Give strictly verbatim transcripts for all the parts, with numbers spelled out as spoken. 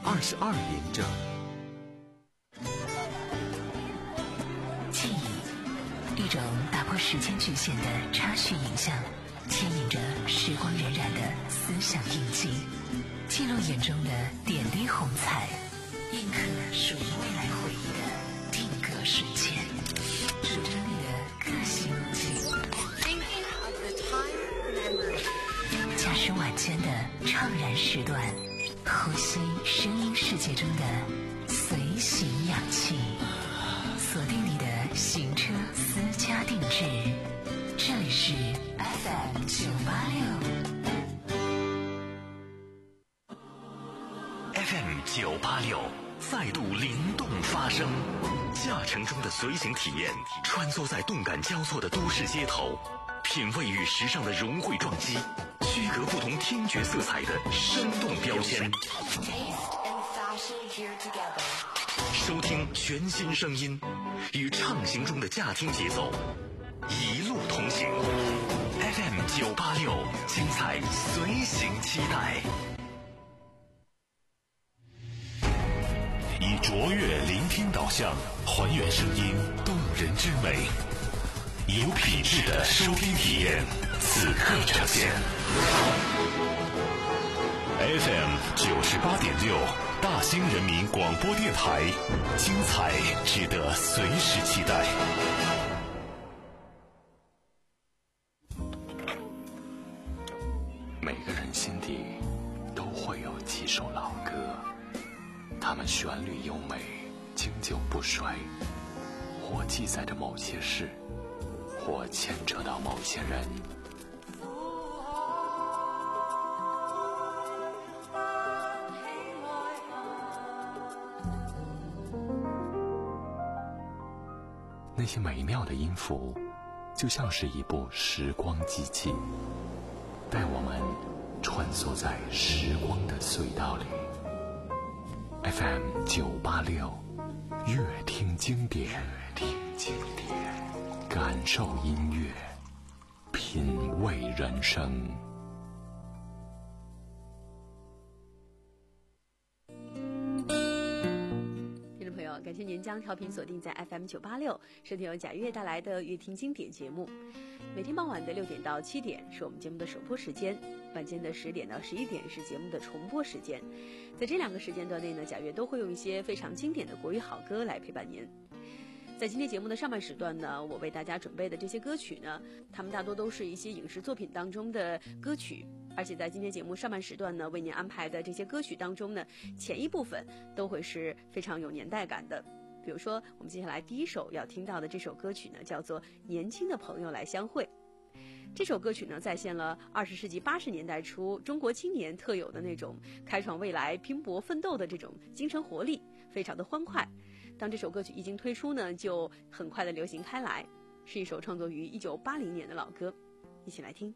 二十二点整。 记忆，一种打破时间局限的插叙影像，牵引着时光荏苒的思想印记，记录眼中的点滴红彩，印刻属于未来回忆的定格瞬间，主张你的个性路径。驾驶晚间的怅然时段，呼吸声音世界中的随行氧气，锁定你的行车私家定制。这里是 F M 九八六 F M 九八六再度灵动发声，驾乘中的随行体验，穿梭在动感交错的都市街头，品味与时尚的融汇撞击，区隔不同听觉色彩的生动标签，收听全新声音，与畅行中的驾听节奏一路同行。 F M 九八六，精彩随行期待。 以卓越聆听导向，还原声音动人之美，有品质的收听体验，此刻呈现。F M 九十八点六，大兴人民广播电台，精彩值得随时期待。 每个人心底都会有几首老歌，它们旋律优美，经久不衰，或记载着某些事，或牵扯到某些人。那些美妙的音符，就像是一部时光机器，带我们穿梭在时光的隧道里。F M 九八六，乐听经典，乐听经典，感受音乐，品味人生。 听众朋友，感谢您将调频锁定在 F M 九八六，收听由贾月带来的乐听经典节目。每天傍晚的六点到七点是我们节目的首播时间，晚间的十点到十一点是节目的重播时间。在这两个时间段内呢，贾月都会用一些非常经典的国语好歌来陪伴您。在今天节目的上半时段呢，我为大家准备的这些歌曲呢，它们大多都是一些影视作品当中的歌曲，而且在今天节目上半时段呢，为您安排的这些歌曲当中呢，前一部分都会是非常有年代感的。比如说我们接下来第一首要听到的这首歌曲呢，叫做《年轻的朋友来相会》。这首歌曲呢，再现了二十世纪八十年代初中国青年特有的那种开创未来、拼搏奋斗的这种精神活力，非常的欢快。当这首歌曲一经推出呢，就很快的流行开来，是一首创作于一九八零年的老歌，一起来听。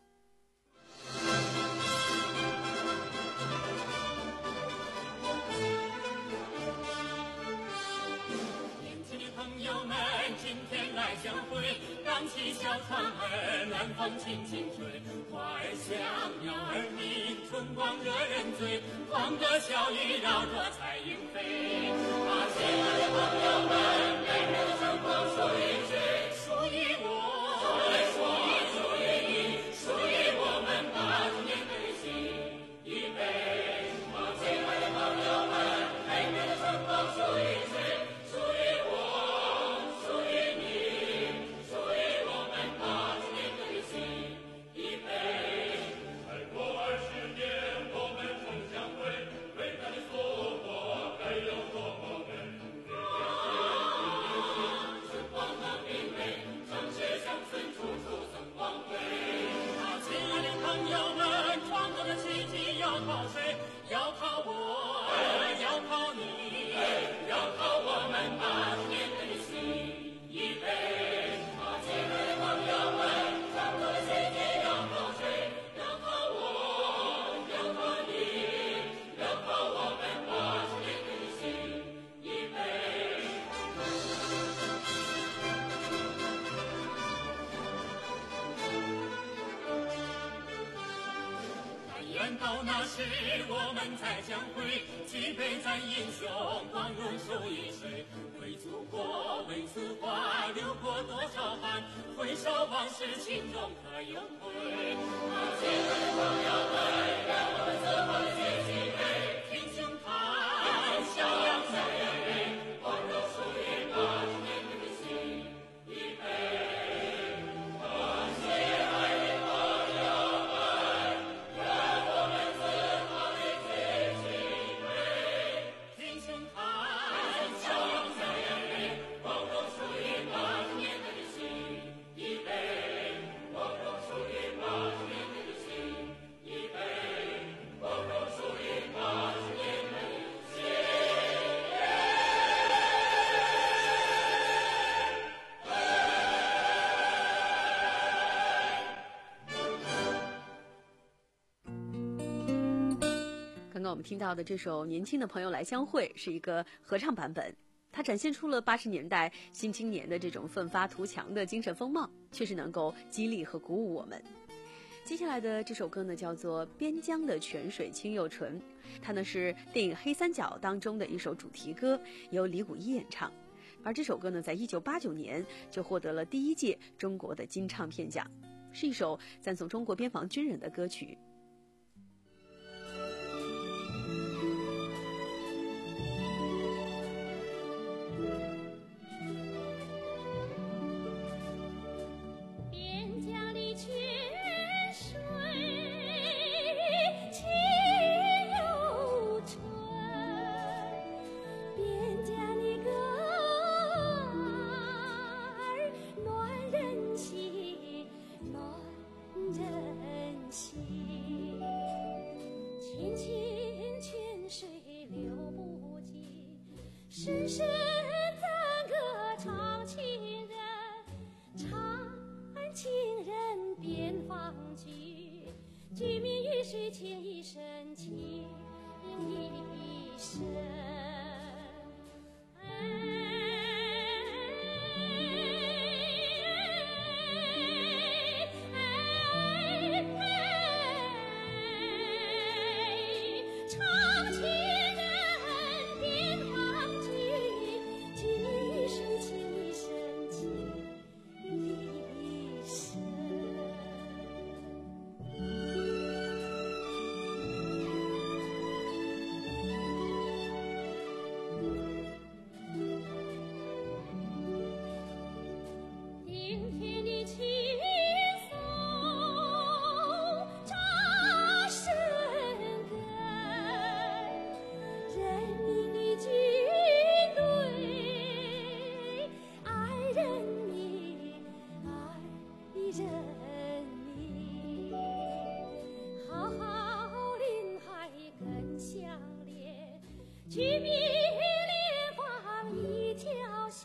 今天来相会，荡起小船儿，暖风轻轻吹，花儿香，鸟儿鸣，春光惹人醉，欢歌笑语绕着彩云飞。啊，亲爱的朋友们，美妙的春光属于谁？属于我，属于属于你，属于我们八十年的心。预备，啊，亲爱的朋友们，美妙的春光属于谁？属于我。春光和明媚。 时我们再相会，举杯赞英雄，光荣守一水。为祖国，为此花，流过多少汗，回首往事，心中可有悔？亲人朋友们，让我们自豪地举起杯，挺胸膛，笑扬三月泪，光荣属于八十年的心。一杯，感谢爱的朋友们，让我们自豪地举起杯，挺胸膛，笑扬三月泪，光荣属于八十年的心。一杯，光荣属于八十年的心。一杯，光荣属于八十年的心。 刚刚我们听到的这首《年轻的朋友来相会》是一个合唱版本，它展现出了八十年代新青年的这种奋发图强的精神风貌，确实能够激励和鼓舞我们。接下来的这首歌呢，叫做《边疆的泉水清又纯》，它呢是电影《黑三角》当中的一首主题歌，由李谷一演唱。而这首歌呢，在一九八九年就获得了第一届中国的金唱片奖，是一首赞颂中国边防军人的歌曲。 边疆的泉水清又纯，边疆的歌儿暖人心，暖人心。清清泉水流不尽，深深赞歌唱情人，唱情人边防军，居民与水情一生情一生。唱情人边防军，居民与水情一生情一生。顶天的青松扎深根，人民的军队爱人民，爱人民。浩浩林海更相连，居民联防一条心，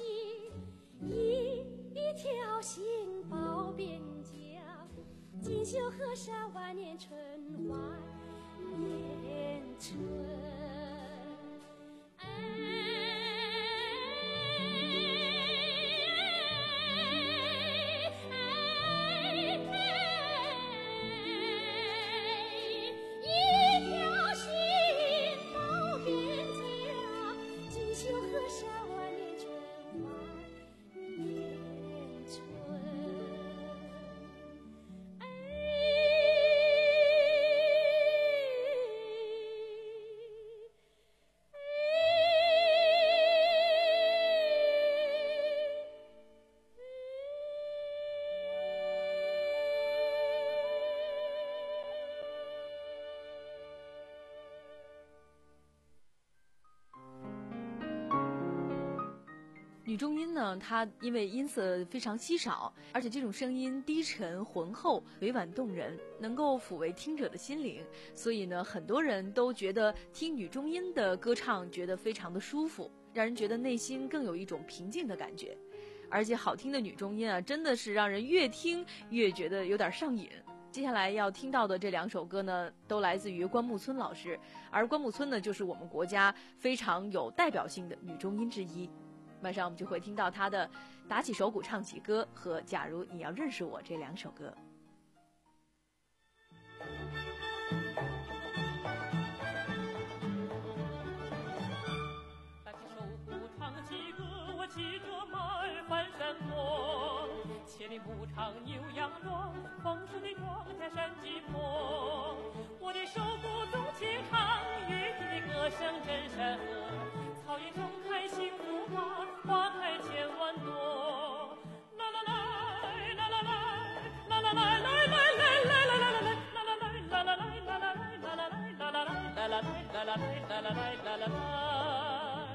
一条心保边疆。锦绣河山万年春，万年春。一条心保边疆，锦绣河山万年春，万年春。 女中音呢，它因为音色非常稀少，而且这种声音低沉浑厚、委婉动人，能够抚慰听者的心灵，所以呢，很多人都觉得听女中音的歌唱觉得非常的舒服，让人觉得内心更有一种平静的感觉。而且好听的女中音啊，真的是让人越听越觉得有点上瘾。接下来要听到的这两首歌呢，都来自于关牧村老师，而关牧村呢，就是我们国家非常有代表性的女中音之一。马上我们就会听到他的《打起手鼓唱起歌》和《假如你要认识我》这两首歌。 野的牧场牛羊壮，丰收的庄稼山鸡坡。我的手鼓总清唱，乐听的歌声真山河。草原中开幸福花，花开千万朵。啦啦啦，啦啦啦，啦啦啦，来来来来来来来来，啦啦来，啦啦来，啦啦来，啦啦来，啦啦来，啦啦来，啦啦来，啦啦来，啦啦来。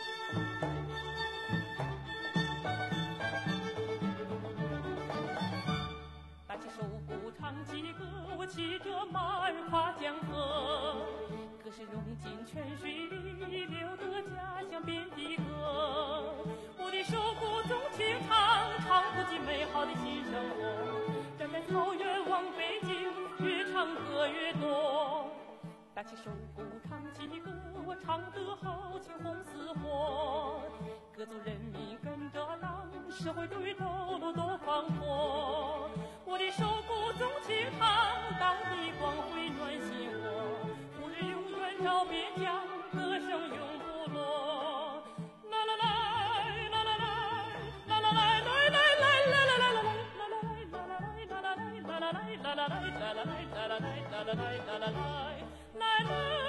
打起手鼓唱起歌，我骑着马儿跨江河，歌声融进泉水里，流得家乡遍地歌。我的手鼓总清唱，唱不尽美好的新生活。站在草原望北京，越唱歌越多。打起手鼓唱起歌，我唱得豪情红似火。各族人民跟着浪，社会对道路多宽阔。我的手鼓总清唱，大地光辉暖心窝。故日永远照边疆，歌声永不落。啦啦啦，啦啦啦，啦啦啦，来来来来来来来，啦啦来，啦啦来，啦啦来，啦啦来，啦啦来，啦啦来，啦啦来，啦啦来，啦啦来，来来。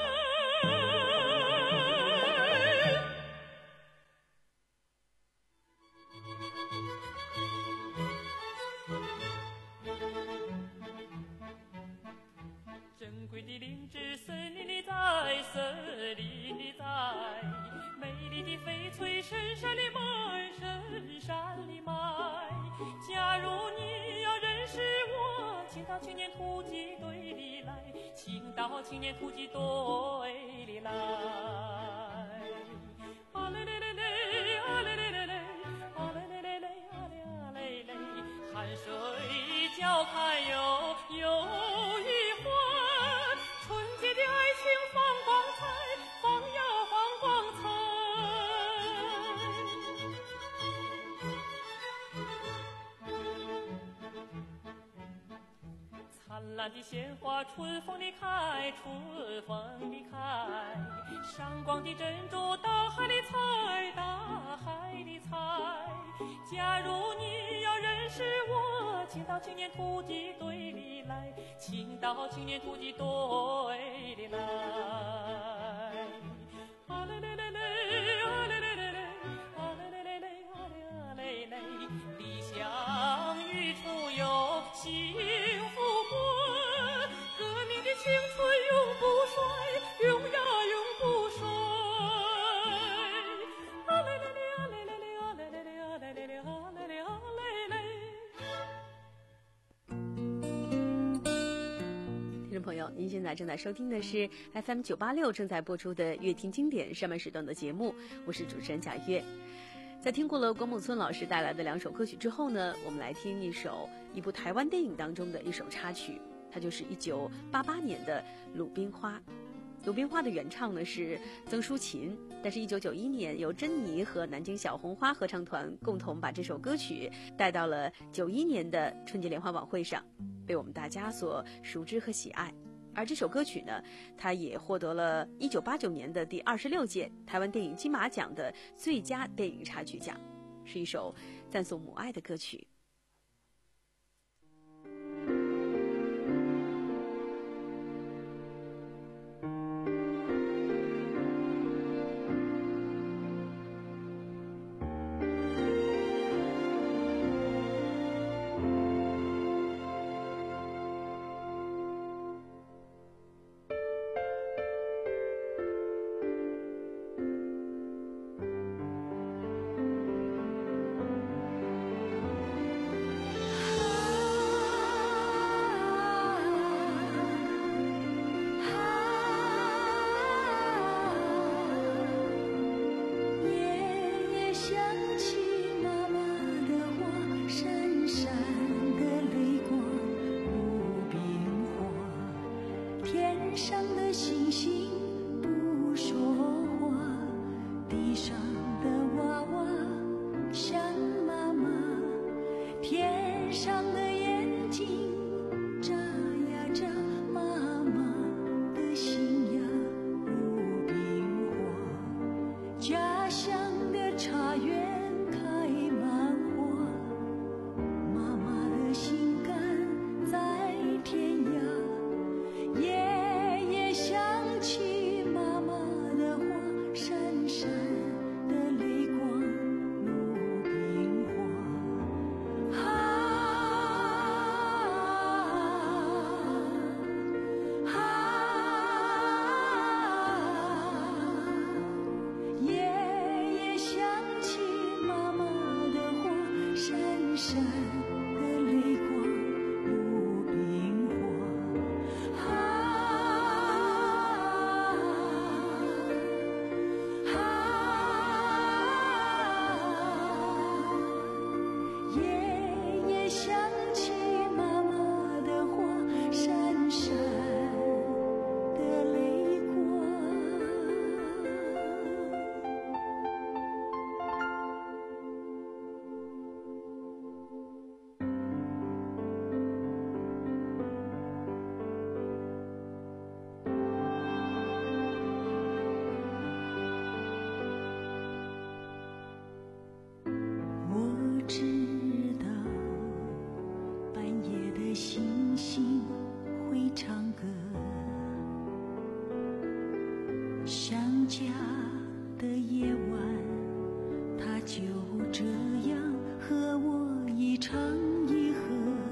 珍贵的灵芝森林里在，森林里在，美丽的翡翠深山里埋，深山里埋。假如你要认识我，请到青年突击队里来，请到青年突击队里来。啊嘞嘞嘞嘞，啊嘞嘞嘞嘞，啊嘞嘞嘞嘞，啊嘞啊嘞嘞，汗水浇开又又一回。春节的爱情放光彩，放呀放光彩。灿烂的鲜花春风里开，春风里开。闪光的珍珠大海里采，大海里采。假如你要认识我，请到青年突击队里来，请到青年突击队里来。啊嘞嘞嘞嘞，啊嘞嘞嘞嘞，啊嘞嘞嘞嘞，啊嘞啊嘞嘞，理想与出游幸福过，革命的青春永不衰，永呀永不衰。啊嘞嘞嘞，啊嘞嘞嘞，啊嘞嘞嘞，啊嘞嘞嘞，啊嘞嘞啊嘞嘞。 听众朋友，您现在正在收听的是 F M 九八六正在播出的乐听经典上半时段的节目，我是主持人贾月。在听过了郭木村老师带来的两首歌曲之后呢，我们来听一首一部台湾电影当中的一首插曲，它就是一九八八年的《鲁冰花》。鲁冰花的原唱呢是曾淑琴，但是一九九一年由珍妮和南京小红花合唱团共同把这首歌曲带到了九一年的春节联欢晚会上，被我们大家所熟知和喜爱。而这首歌曲呢，它也获得了一九八九年的第二十六届台湾电影金马奖的最佳电影插曲奖，是一首赞颂母爱的歌曲。 家乡的茶园开满花，妈家的夜晚，他就这样和我一唱一和。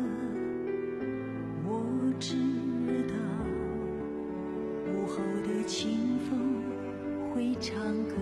我知道午后的清风会唱歌，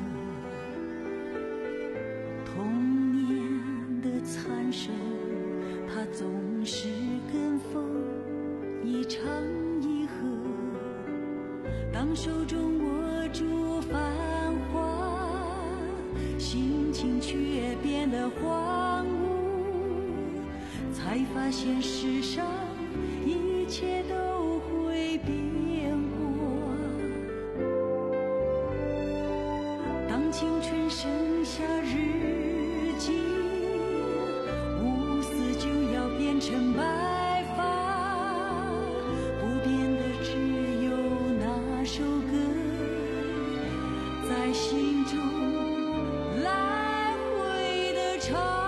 童年的残声，它总是跟风一唱一和。当手中握住繁华，心情却变得荒芜，才发现世上一切都会变过。当青春剩下日记，乌丝就要变成白发，不变的只有那首歌在心中来回的唱。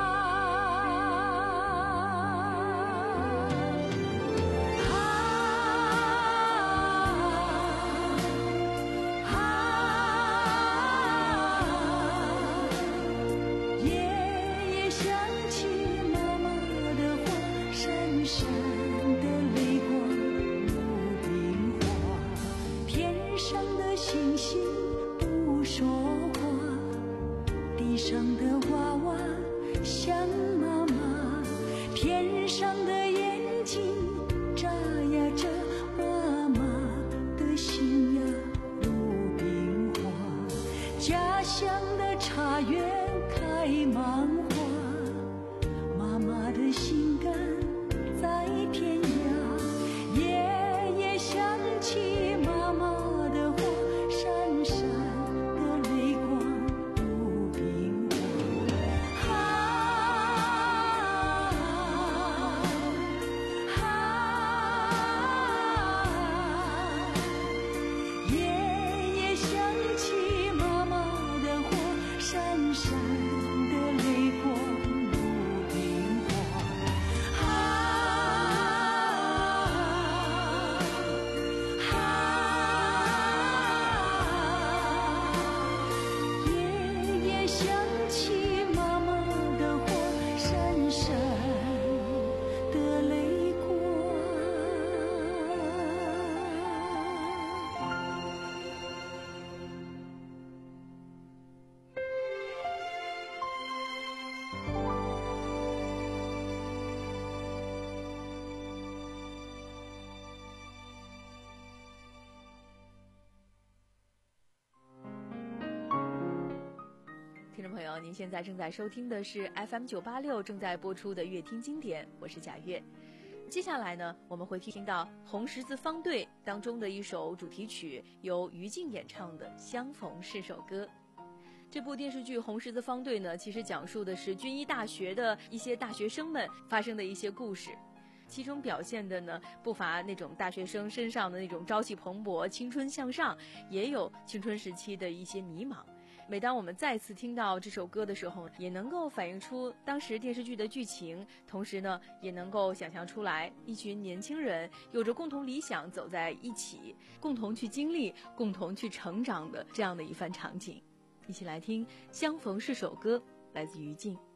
听众朋友，您现在正在收听的是 F M 九八六正在播出的乐听经典，我是贾月。接下来呢，我们会听到红十字方队当中的一首主题曲，由于静演唱的《相逢是首歌》。这部电视剧《红十字方队》呢，其实讲述的是军医大学的一些大学生们发生的一些故事，其中表现的呢，不乏那种大学生身上的那种朝气蓬勃、青春向上，也有青春时期的一些迷茫。每当我们再次听到这首歌的时候，也能够反映出当时电视剧的剧情，同时呢，也能够想象出来一群年轻人有着共同理想走在一起，共同去经历、共同去成长的这样的一番场景。一起来听《相逢是首歌》，来自于静。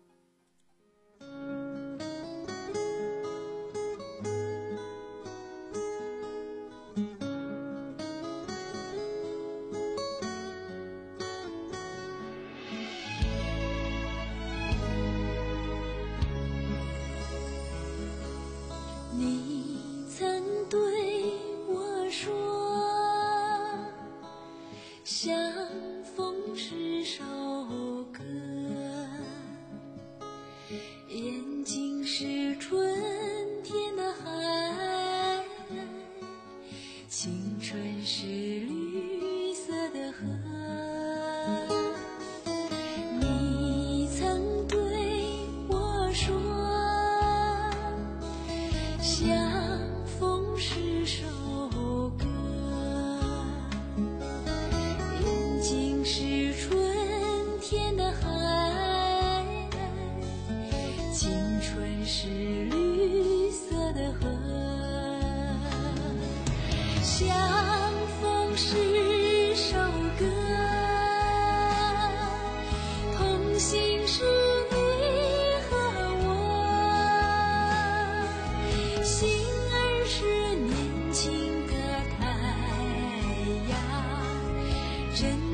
你曾对我说，相逢是首歌，眼睛是春天的海，青春是绿色的河。你曾对我说，相逢是首歌，眼睛是春天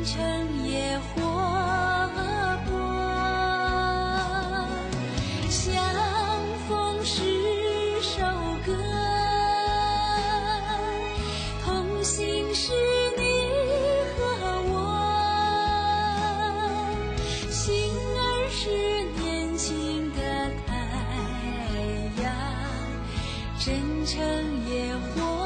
城野火波，相逢是首歌，同行是你和我，心儿是年轻的太阳，真诚野火。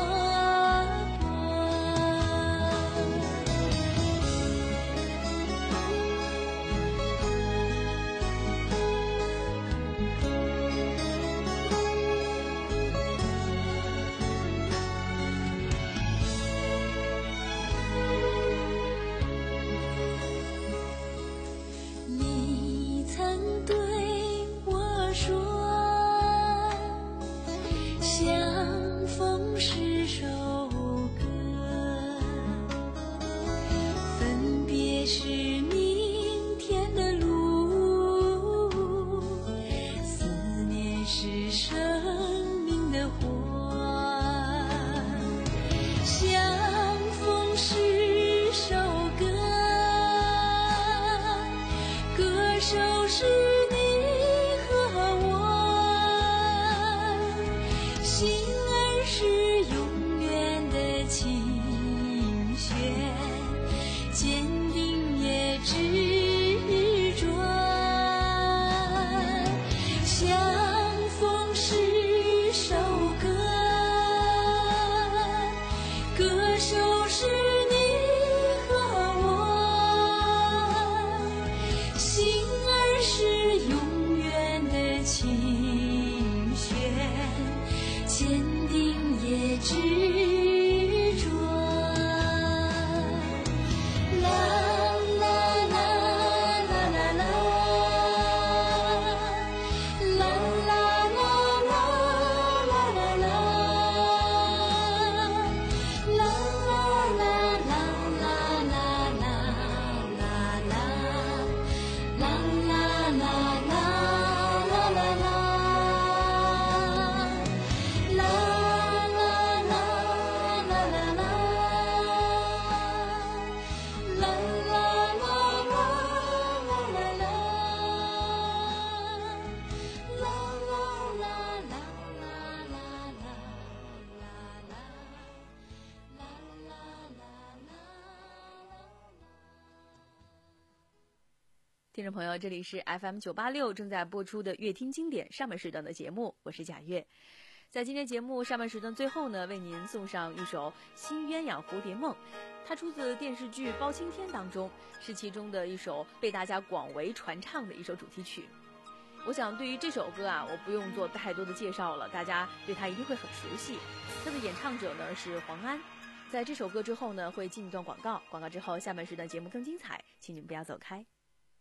听众朋友，这里是 F M 九八六正在播出的乐听经典上半时段的节目，我是贾月。在今天节目上半时段最后呢，为您送上一首《新鸳鸯蝴蝶梦》，它出自电视剧《包青天》当中，是其中的一首被大家广为传唱的一首主题曲。我想对于这首歌啊，我不用做太多的介绍了，大家对它一定会很熟悉。它的演唱者呢是黄安。在这首歌之后呢，会进一段广告，广告之后下半时段节目更精彩，请你们不要走开。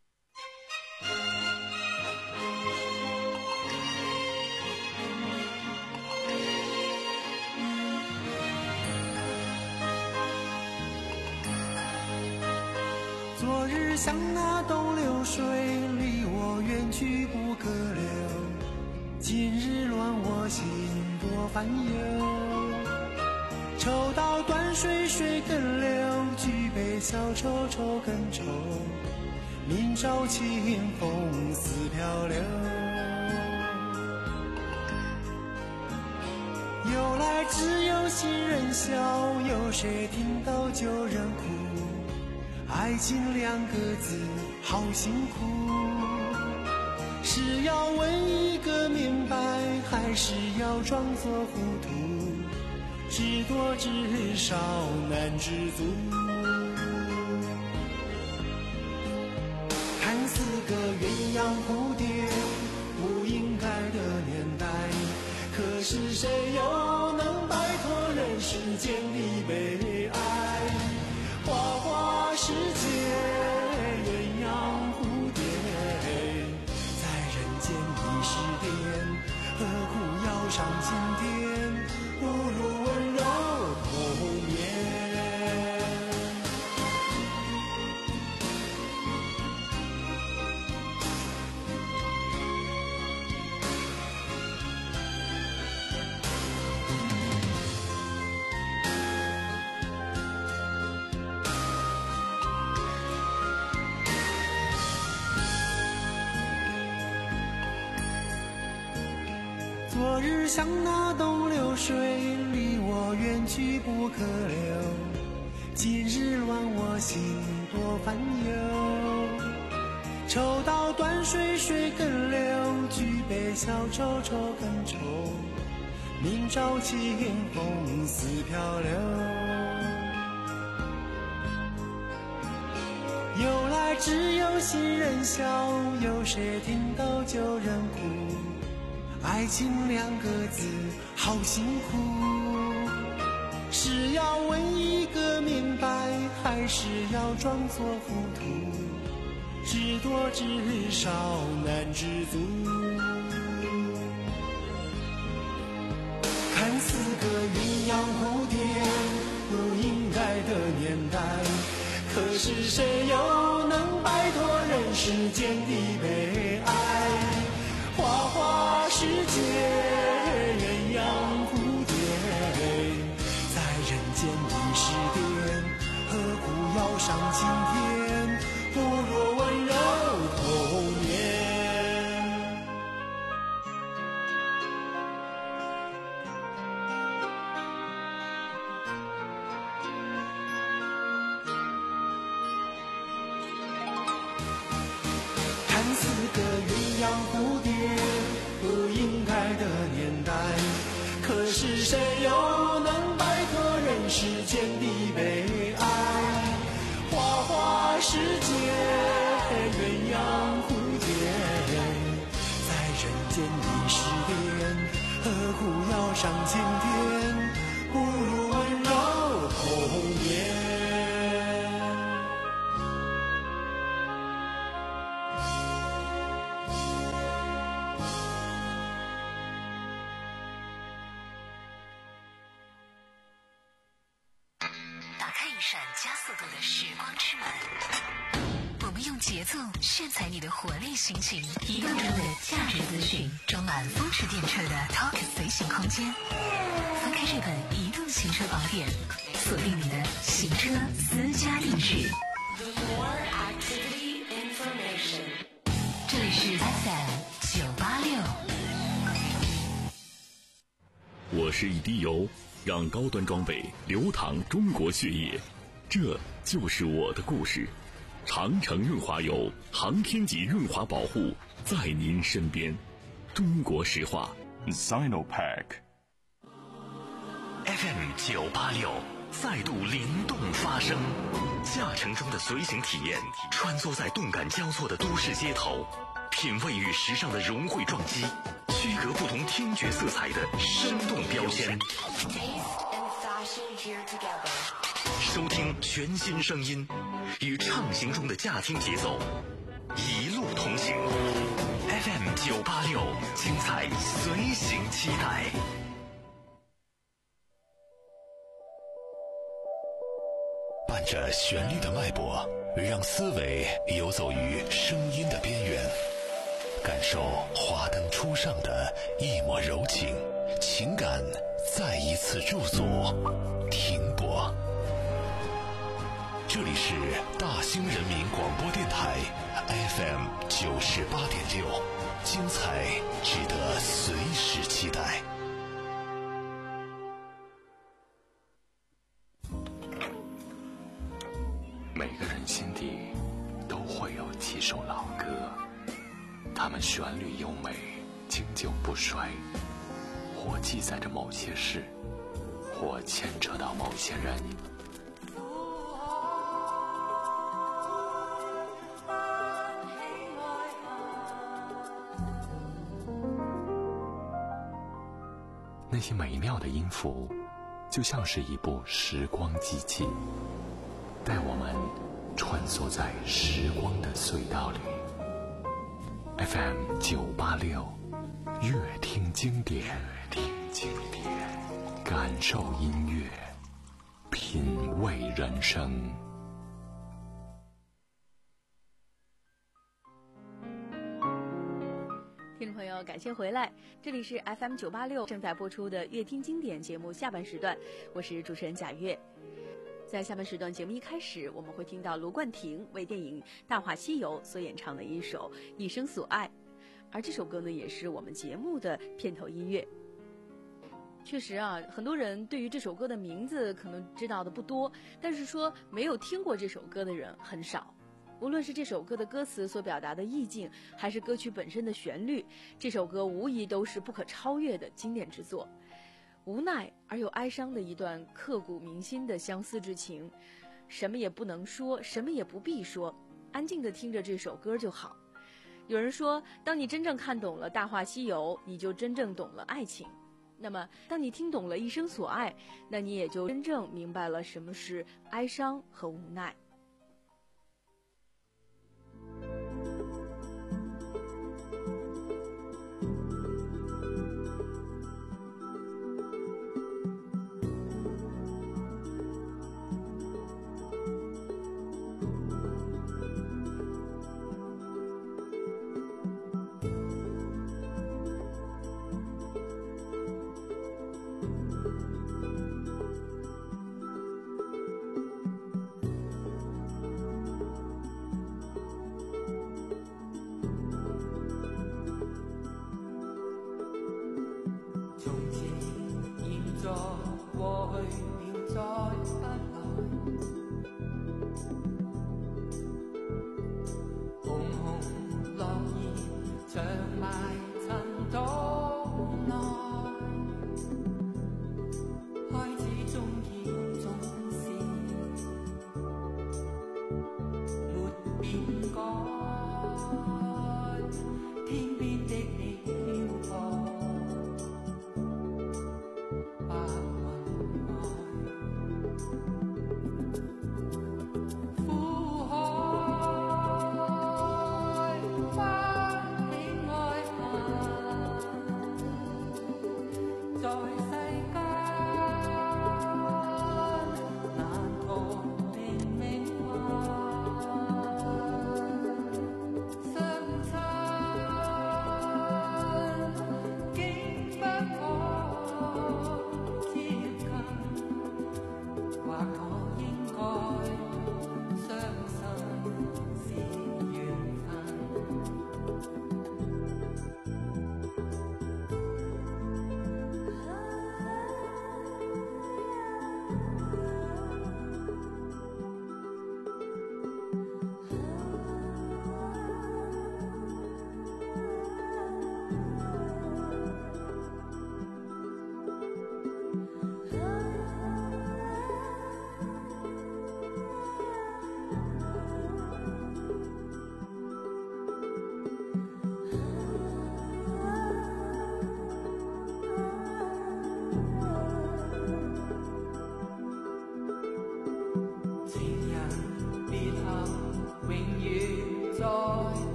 昨日像那东流水，离我远去不可留。今日乱我心多烦忧。抽刀断水水更流，举杯消愁愁更愁。明朝清风似飘流。由来只有新人笑，有谁听到旧人哭？爱情两个字好辛苦，是要问一个明白，还是要装作糊涂？知多知少难知足。看似个鸳鸯蝴蝶不应该的年代，可是谁又能摆脱人世间的悲哀？花花世界鸳鸯蝴蝶，在人间已是癫，何苦要上青天？不如温柔同眠。 昨日像那东流水，离我远去不可留。今日乱我心多烦忧。抽刀断水水更流，举杯消愁愁更愁。明朝清风似飘流。由来只有新人笑，有谁听到旧人哭？爱情两个字好辛苦，是要问一个明白，还是要装作糊涂？知多知少难知足。看似个鸳鸯蝴蝶，不应该的年代，可是谁又能摆脱人世间的悲哀？花花世界，鸳鸯蝴蝶，在人间的诗典，何苦要上青天？不若温柔童年。看似个鸳鸯蝴蝶，不应该的年代，可是谁又能摆脱人世间的悲哀？花花世界，鸳鸯蝴蝶，在人间的诗典，何苦要上青天？不如温柔童年。 加速度的时光之门，我们用节奏炫彩你的活力心情，移动中的价值资讯，装满风驰电掣的 Talk 随行空间。翻开这本移动行车宝典，锁定你的行车私家定制。这里是 F M 九八六。 我是一滴油，让高端装备流淌中国血液。这就是我的故事。长城润滑油，航天级润滑保护，在您身边。中国石化 Sinopec F M 九八六再度灵动发声，驾乘中的随行体验，穿梭在动感交错的都市街头，品味与时尚的融汇撞击，区隔不同听觉色彩的生动标签。收听全新声音，与畅行中的驾听节奏，一路同行。F M 九八六，精彩随行期待。 伴着旋律的脉搏，让思维游走于声音的边缘，感受华灯初上的一抹柔情，情感再一次驻足停泊。这里是大兴人民广播电台 F M 九十八点六，精彩值得随时期待。 每个人心底都会有几首老歌，它们旋律优美，经久不衰，或记载着某些事，或牵扯到某些人。那些美妙的音符，就像是一部时光机器，带我们穿梭在时光的隧道里。F M 九八六，乐听经典，乐听经典，感受音乐，品味人生。 听众朋友，感谢回来，这里是 F M 九八六正在播出的乐听经典节目下半时段，我是主持人贾月。在下半时段节目一开始，我们会听到卢冠廷为电影《大话西游》所演唱的一首《一生所爱》， 而这首歌呢，也是我们节目的片头音乐。确实啊，很多人对于这首歌的名字可能知道的不多，但是说没有听过这首歌的人很少。无论是这首歌的歌词所表达的意境，还是歌曲本身的旋律，这首歌无疑都是不可超越的经典之作。无奈而又哀伤的一段刻骨铭心的相思之情，什么也不能说，什么也不必说，安静地听着这首歌就好。有人说，当你真正看懂了《大话西游》，你就真正懂了爱情。那么当你听懂了一生所爱，那你也就真正明白了什么是哀伤和无奈。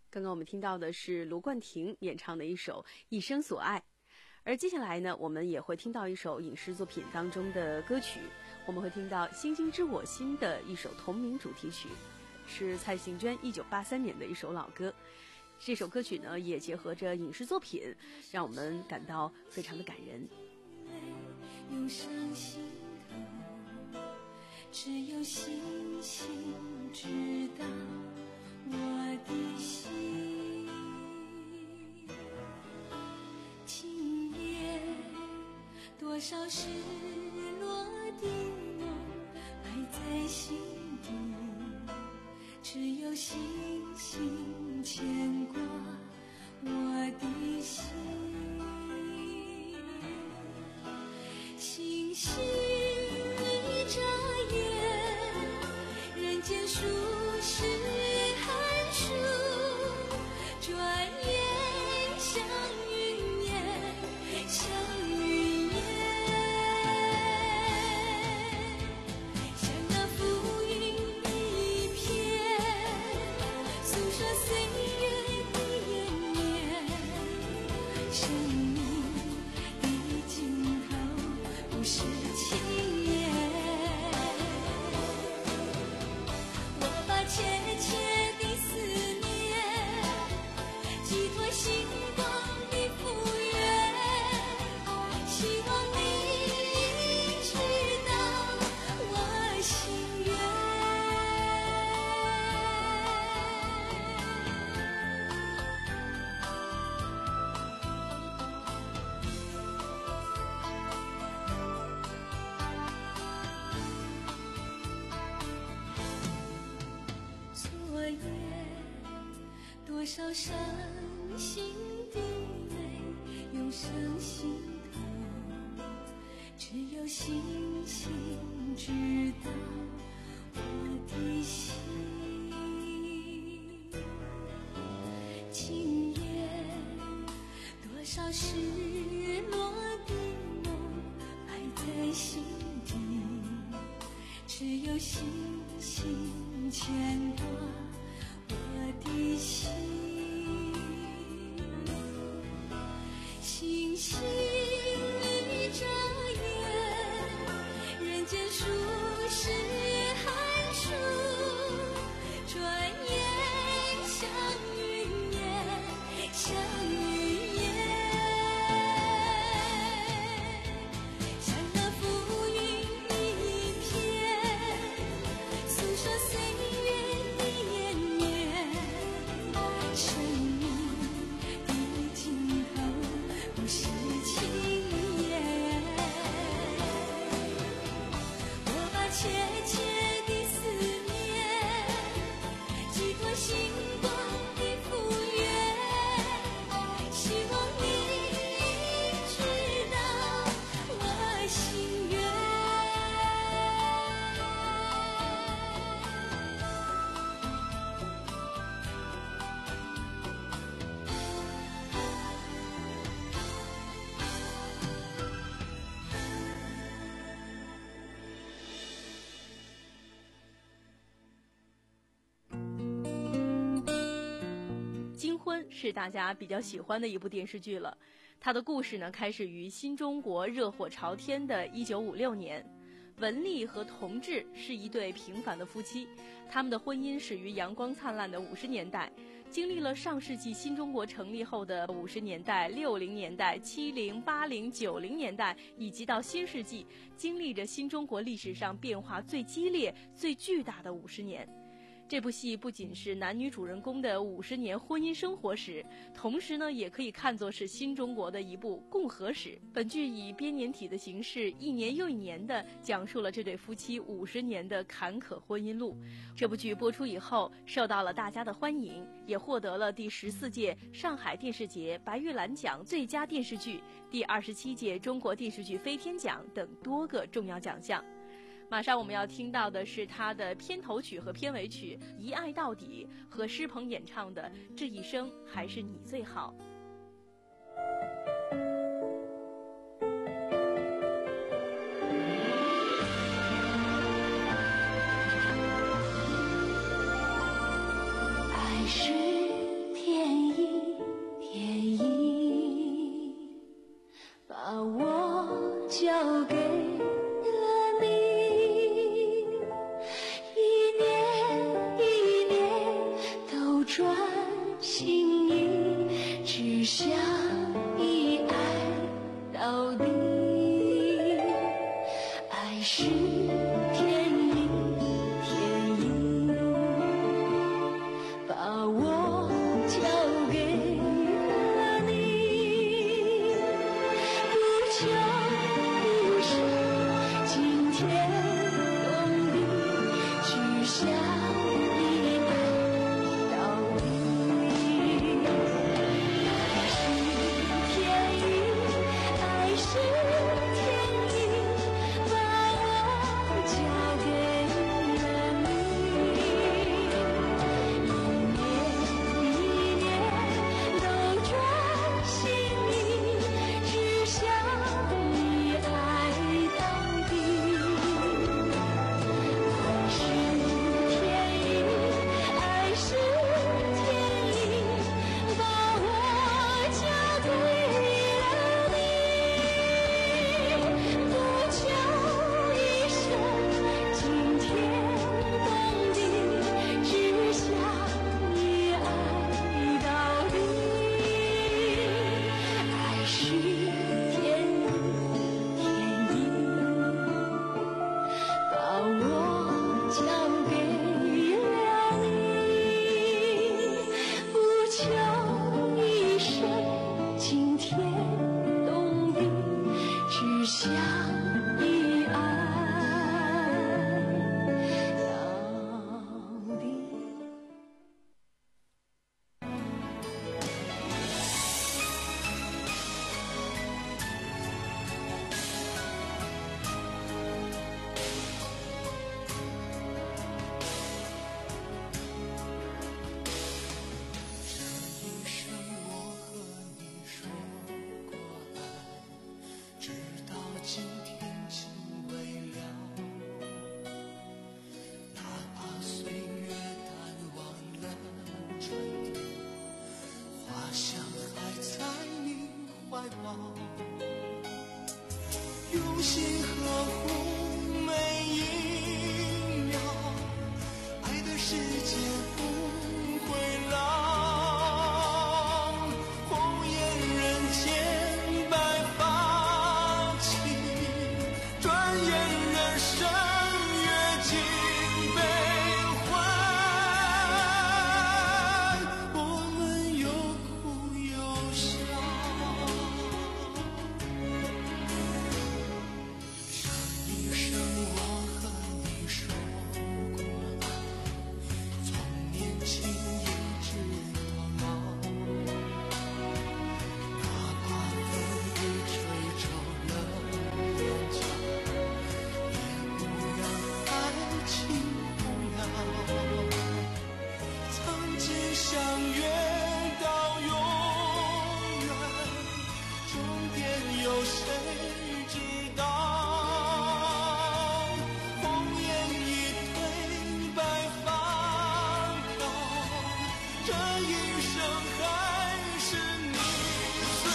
刚刚我们听到的是卢冠廷演唱的一首《一生所爱》，而接下来呢，我们也会听到一首影视作品当中的歌曲，我们会听到《星星知我心》的一首同名主题曲，是蔡幸娟一九八三年的一首老歌。这首歌曲呢，也结合着影视作品，让我们感到非常的感人。 涌上心头，只有星星知道我的心。今夜多少失落的梦埋在心底，只有星星牵挂我的心。星星一眨眼，人间数十寒暑，转眼像云烟，像云烟，像那浮云一片，诉说岁月的延绵。生命的尽头不是轻言，我把切切的思念寄托星光的复原，希望你知道我心愿。昨夜多少伤心的泪涌上心头，只有星星知道我的心。今夜多少失落的梦埋在心底，只有星星牵挂我的心。星星一眨眼，人间数十寒暑，转眼像云烟，像云烟，像那浮云一片，诉说岁月的延绵。生命的尽头不是轻言，我把切切的思念寄托星光的复原，希望你知道我心愿。 金婚是大家比较喜欢的一部电视剧了，它的故事呢开始于新中国热火朝天的一九五六年。文丽和同治是一对平凡的夫妻，他们的婚姻始于阳光灿烂的五十年代，经历了上世纪新中国成立后的五十年代、六零年代、七零、八零、九零年代，以及到新世纪，经历着新中国历史上变化最激烈、最巨大的五十年。这部戏不仅是男女主人公的五十年婚姻生活史，同时呢，也可以看作是新中国的一部共和史。本剧以编年体的形式，一年又一年地讲述了这对夫妻五十年的坎坷婚姻路。这部剧播出以后，受到了大家的欢迎，也获得了第十四届上海电视节白玉兰奖最佳电视剧、第二十七届中国电视剧飞天奖等多个重要奖项。马上我们要听到的是他的片头曲和片尾曲《一爱到底》和施鹏演唱的《这一生还是你最好》。 爱是天想一爱到底，爱是天意，天意把我交给了你，不求一生惊天动地，只想一爱到底。爱是天意，把我交给了你，一年一年都专心意，只想一爱到底。爱是天意，爱是天意，把我交给了你。不求一生惊天动地，只想一爱到底。爱是天意，天意把我交给了你，不求一生惊天动地，只想一爱到底。 一生我和你说过爱，直到今天竟未了。哪怕岁月淡忘了春天，花香还在你怀抱，用心呵护每一秒，爱的世界不会老。红颜人间白发起，转眼人生阅尽悲欢，我们有哭有笑。这一生我和你说过爱，从年轻一直到老。哪怕风雨吹皱了脸颊，也不让爱情动摇。曾经相约到永远，终点有谁知道？红颜一褪白发高，这一生还是你最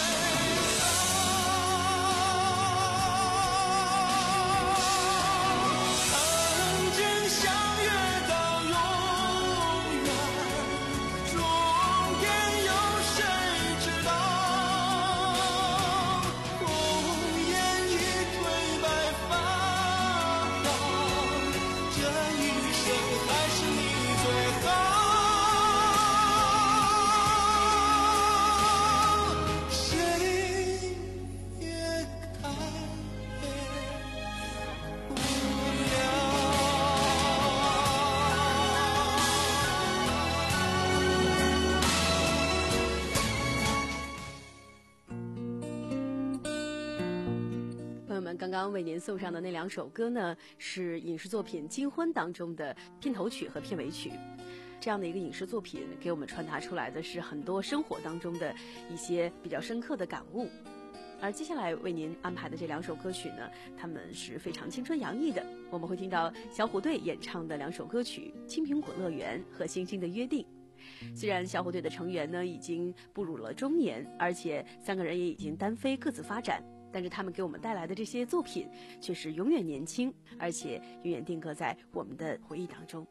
好。曾经相约到永远，终点有谁知道？红颜一褪白发高，这一生还是你最好。谁也改变不了。 朋友们，刚刚为您送上的那两首歌呢，是影视作品《金婚》当中的片头曲和片尾曲。这样的一个影视作品给我们传达出来的是很多生活当中的一些比较深刻的感悟。而接下来为您安排的这两首歌曲呢，它们是非常青春洋溢的。我们会听到小虎队演唱的两首歌曲《青苹果乐园》和《星星的约定》。虽然小虎队的成员呢已经步入了中年，而且三个人也已经单飞各自发展，但是他们给我们带来的这些作品却是永远年轻，而且永远定格在我们的回忆当中。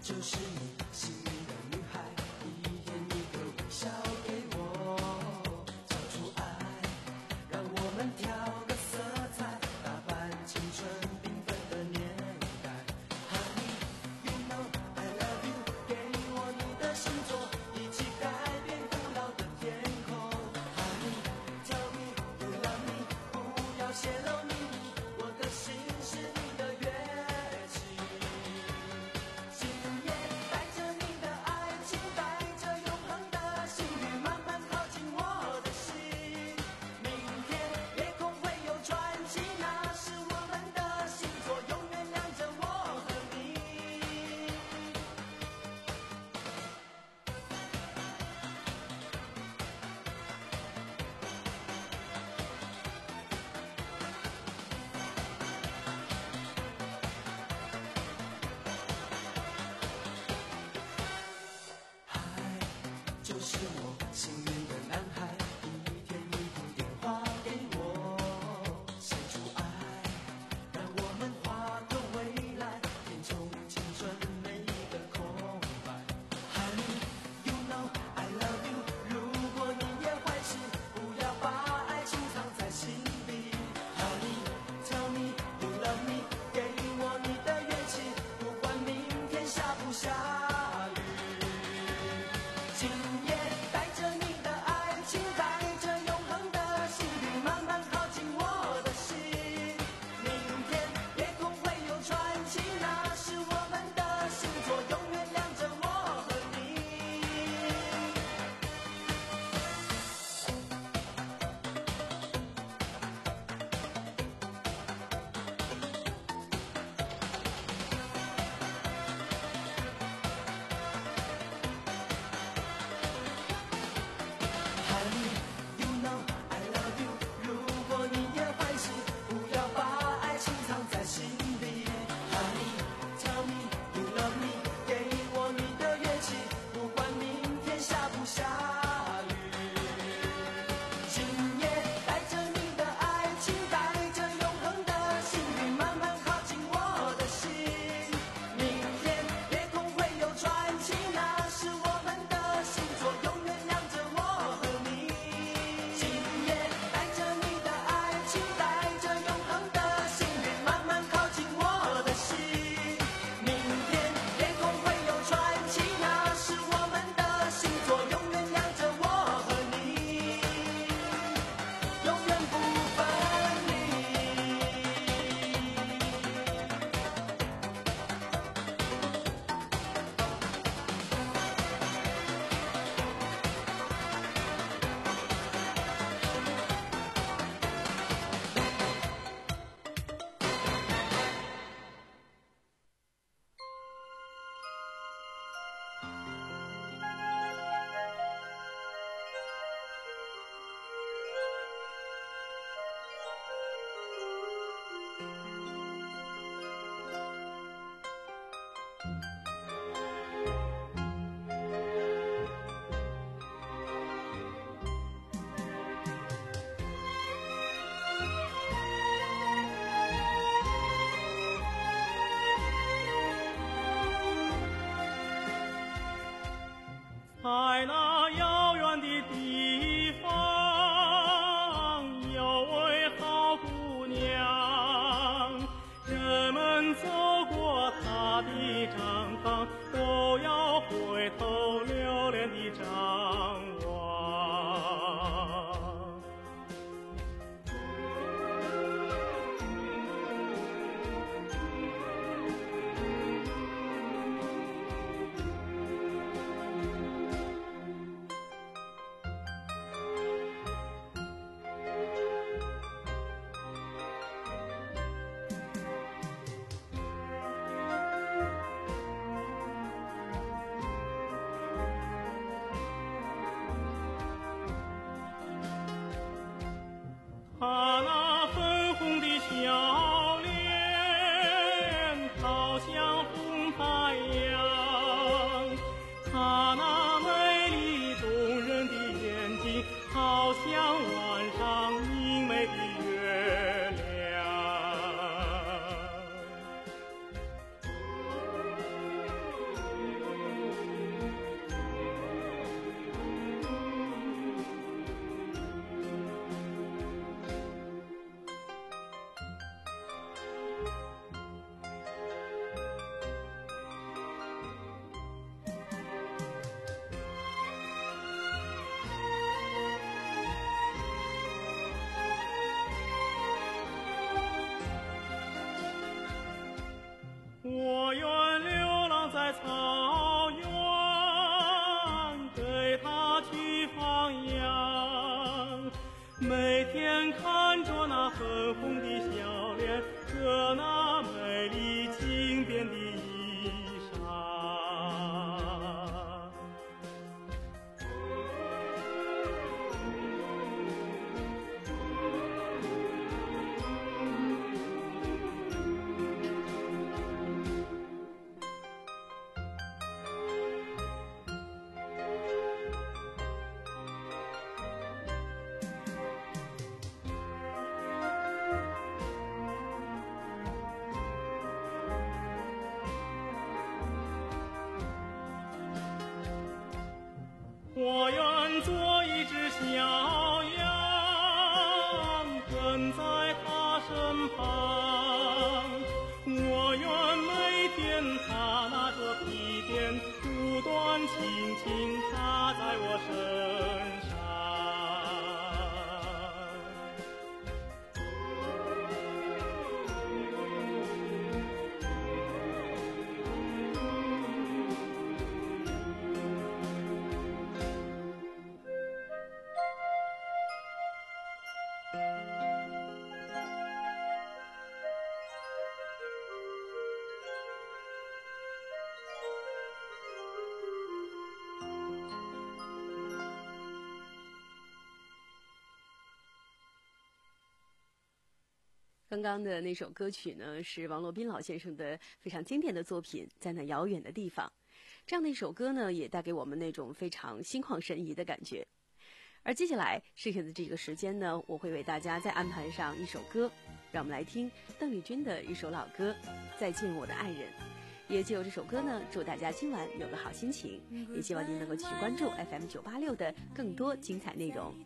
就是你心里的女孩，一点一个微笑给我找出爱，让我们调个色彩，打扮青春缤纷的年代。Honey, you know I love you， 给我你的星座，一起改变古老的天空。Honey, tell me you love me， 不要泄露秘密，我的心是你的乐器。今夜天看着那粉红的笑脸和那美丽轻便的衣裳。我愿做一只小羊，跟在他身旁。我愿每天他拿着皮鞭，不断轻轻插在我身上。 刚刚的那首歌曲呢，是王洛宾老先生的非常经典的作品《在那遥远的地方》。这样的一首歌呢，也带给我们那种非常心旷神怡的感觉。而接下来剩下的这个时间呢，我会为大家再安排上一首歌，让我们来听邓丽君的一首老歌《再见我的爱人》。也借由这首歌呢，祝大家今晚有个好心情，也希望您能够继续关注 F M 九八六的更多精彩内容。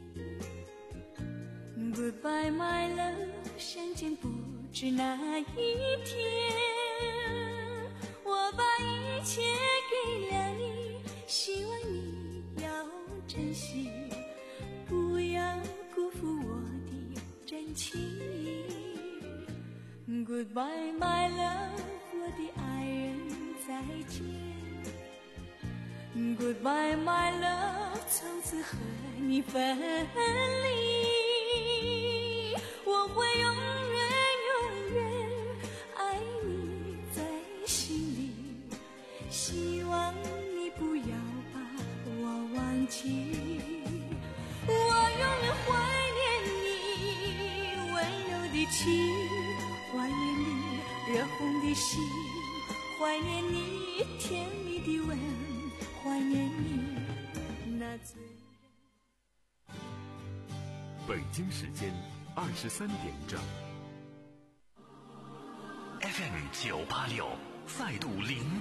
Goodbye, my love， 相见不知哪一天，我把一切给了你，希望你要珍惜，不要辜负我的真情。Goodbye, my love， 我的爱人，再见。Goodbye, my love， 从此和你分离。我会永远永远爱你在心里，希望你不要把我忘记。我永远怀念你温柔的情，怀念你热红的心，怀念你甜蜜的吻，怀念你那醉人。 北京时间二十三点整。 F M 九八六，再度灵